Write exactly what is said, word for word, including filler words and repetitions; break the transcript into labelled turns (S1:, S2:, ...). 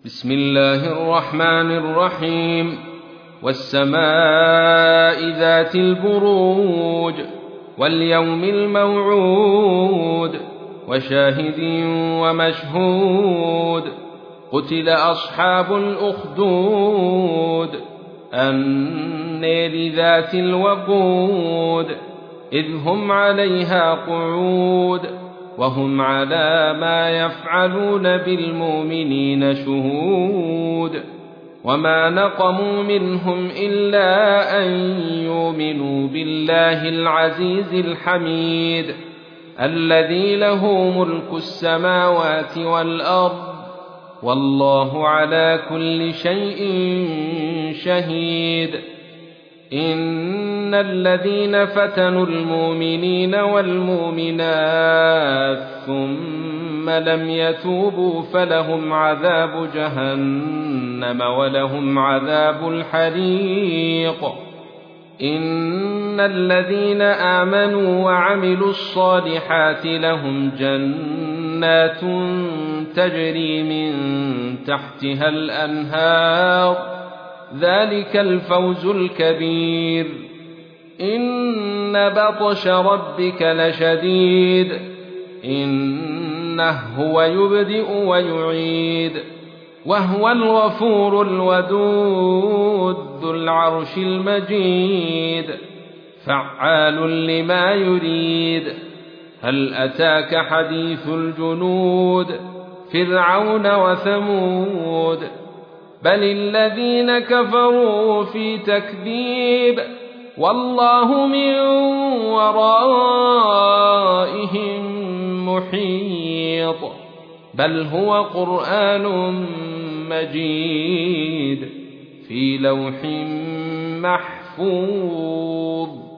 S1: بسم الله الرحمن الرحيم والسماء ذات البروج واليوم الموعود وشاهد ومشهود قتل أصحاب الأخدود النار ذات الوقود إذ هم عليها قعود وهم على ما يفعلون بالمؤمنين شهود وما نقموا منهم إلا أن يؤمنوا بالله العزيز الحميد الذي له ملك السماوات والأرض والله على كل شيء شهيد. إن الذين فتنوا المؤمنين والمؤمنات ثم لم يتوبوا فلهم عذاب جهنم ولهم عذاب الحريق. إن الذين آمنوا وعملوا الصالحات لهم جنات تجري من تحتها الأنهار ذلك الفوز الكبير. إن بطش ربك لشديد إنه هو يبدئ ويعيد وهو الغفور الودود ذو العرش المجيد فعال لما يريد. هل أتاك حديث الجنود فرعون وثمود بل الذين كفروا في تكذيب والله من ورائهم محيط بل هو قرآن مجيد في لوح محفوظ.